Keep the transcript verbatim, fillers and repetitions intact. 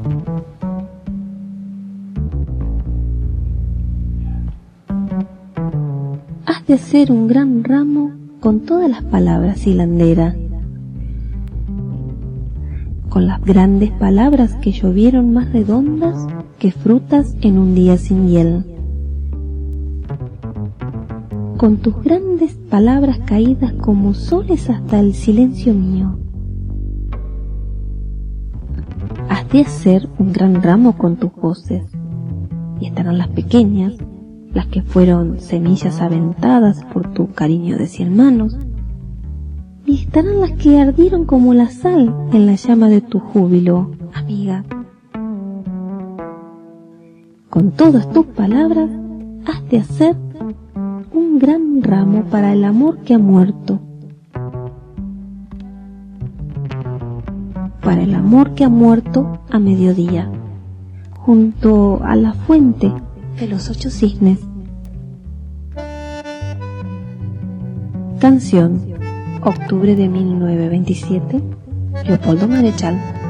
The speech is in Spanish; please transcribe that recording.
Has de hacer un gran ramo con todas las palabras, hilandera, con las grandes palabras que llovieron más redondas que frutas en un día sin hiel, con tus grandes palabras caídas como soles hasta el silencio mío. Has de hacer un gran ramo con tus voces, y estarán las pequeñas, las que fueron semillas aventadas por tu cariño de cien manos, y estarán las que ardieron como la sal en la llama de tu júbilo, amiga. Con todas tus palabras has de hacer un gran ramo para el amor que ha muerto, para el amor que ha muerto a mediodía, junto a la fuente de los ocho cisnes. Canción, octubre de mil novecientos veintisiete, Leopoldo Marechal.